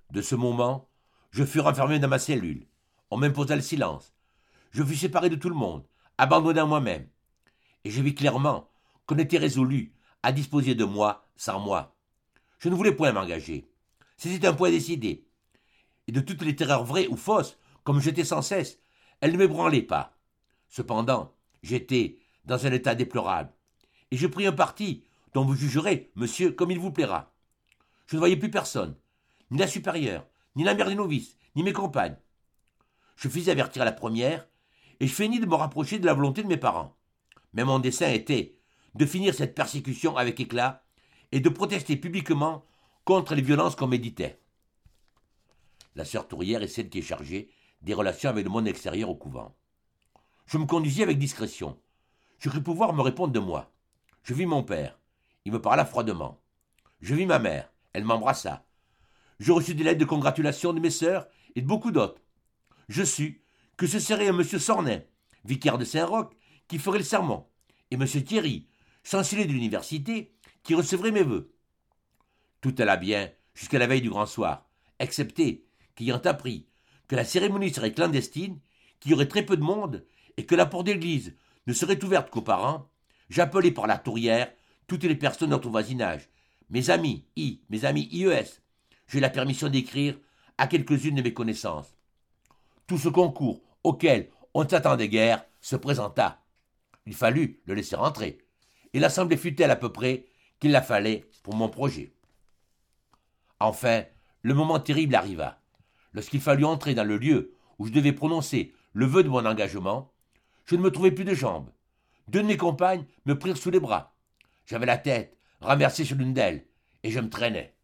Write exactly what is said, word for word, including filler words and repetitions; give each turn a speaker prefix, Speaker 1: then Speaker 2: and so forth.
Speaker 1: De ce moment, je fus renfermé dans ma cellule. On m'imposa le silence. Je fus séparé de tout le monde, abandonné à moi-même. Et je vis clairement qu'on était résolu à disposer de moi sans moi. Je ne voulais point m'engager. C'était un point décidé. Et de toutes les terreurs vraies ou fausses, comme j'étais sans cesse, elles ne m'ébranlaient pas. Cependant, j'étais dans un état déplorable. Et je pris un parti dont vous jugerez, monsieur, comme il vous plaira. Je ne voyais plus personne, ni la supérieure, ni la mère des novices, ni mes compagnes. Je fis avertir la première, et je feignis de me rapprocher de la volonté de mes parents. Mais mon dessein était de finir cette persécution avec éclat et de protester publiquement contre les violences qu'on méditait. La sœur Tourière est celle qui est chargée des relations avec le monde extérieur au couvent. Je me conduisis avec discrétion. Je crus pouvoir me répondre de moi. Je vis mon père. Il me parla froidement. Je vis ma mère. Elle m'embrassa. Je reçus des lettres de congratulation de mes sœurs et de beaucoup d'autres. Je sus que ce serait un monsieur Sornin, vicaire de Saint-Roch, qui ferait le sermon, et monsieur Thierry, chancelier de l'université, qui recevrait mes vœux. Tout alla bien jusqu'à la veille du grand soir, excepté qu'ayant appris que la cérémonie serait clandestine, qu'il y aurait très peu de monde et que la porte d'église ne serait ouverte qu'aux parents, j'appelai par la tourière toutes les personnes de notre voisinage, mes amis I, mes amis I E S. J'ai la permission d'écrire à quelques-unes de mes connaissances. Tout ce concours auquel on ne s'attendait guère se présenta. Il fallut le laisser entrer, et l'assemblée fut telle à peu près qu'il la fallait pour mon projet. Enfin, le moment terrible arriva. Lorsqu'il fallut entrer dans le lieu où je devais prononcer le vœu de mon engagement, je ne me trouvais plus de jambes. Deux de mes compagnes me prirent sous les bras. J'avais la tête renversée sur l'une d'elles, et je me traînais.